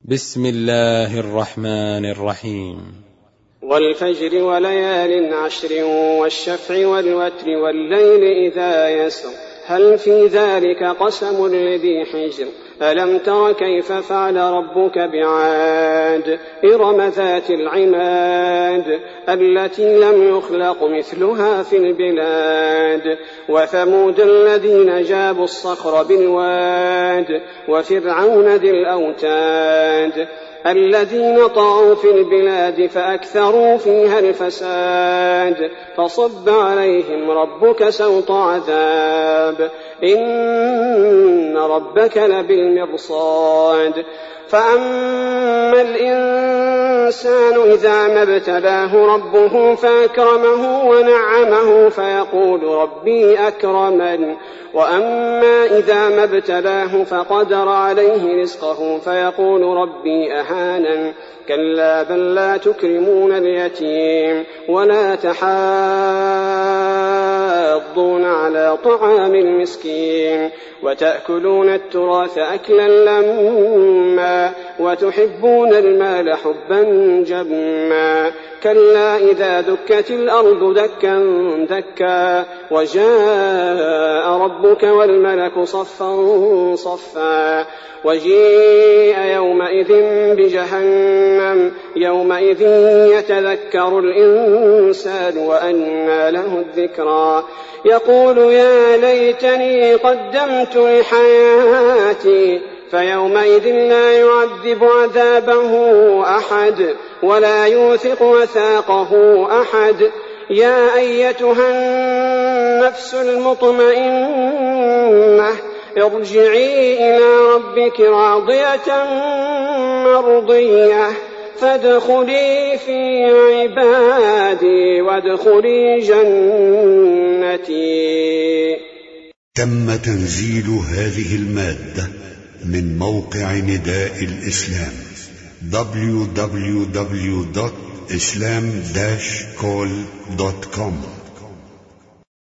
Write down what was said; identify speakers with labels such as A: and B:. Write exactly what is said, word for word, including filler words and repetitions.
A: بسم الله الرحمن الرحيم.
B: والفجر وليال عشر والشفع والوتر والليل إذا يسر هل في ذلك قسم لذي حجر ألم تر كيف فعل ربك بعاد إرم ذات العماد التي لم يخلق مثلها في البلاد وثمود الذين جابوا الصخر بالواد وفرعون ذي الأوتاد الذين طغوا في البلاد فأكثروا فيها الفساد فصب عليهم ربك سوط عذاب إن ربك لبالمرصاد فأما الإنسان إذا ما ابتلاه ربه فأكرمه ونعمه فيقول ربي أكرمن وأما إذا ما ابتلاه فقدر عليه رزقه فيقول ربي أهانن كلا بل لا تكرمون اليتيم ولا تحاضون على طعام المسكين وتأكلون التراث أكلا لما وتحبون المال حبا جما كلا إذا دكت الأرض دكا دكا وجاء ربك والملك صفا صفا وجيء يومئذ بجهنم يومئذ يتذكر الإنسان وأنى له الذكرى يقول يا ليتني قدمت لحياتي فيومئذ لا يعذب عذابه أحد ولا يوثق وثاقه أحد يا أيتها النفس المطمئنة ارجعي إلى ربك راضية مرضية فادخلي في عبادي وادخلي جنتي.
C: تم تنزيل هذه المادة من موقع نداء الإسلام دبليو دبليو دبليو دوت إسلام داش كول دوت كوم.